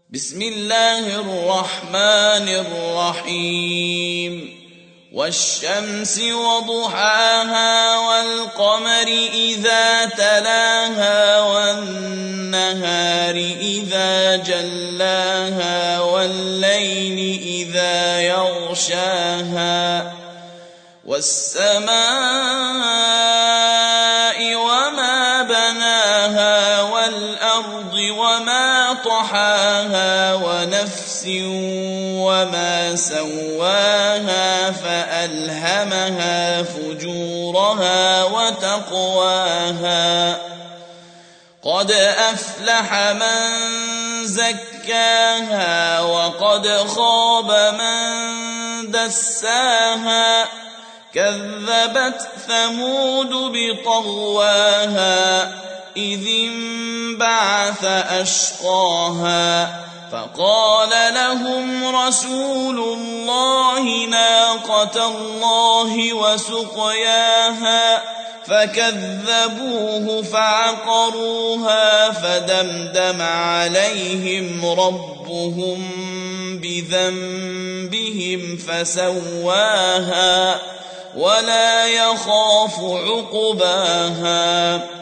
بسم الله الرحمن الرحيم والشمس وضحاها والقمر إذا تلاها والنهار إذا جلاها والليل إذا يغشاها والسماء وما بناها والأرض وما طحاها ونفس وما سواها فألهمها فجورها وتقواها قد أفلح من زكاها وقد خاب من دساها كذبت ثمود بطغواها إذ انبعث أشقاها فقال لهم رسول الله ناقة الله وسقياها فكذبوه فعقروها فدمدم عليهم ربهم بذنبهم فسواها ولا يخاف عقباها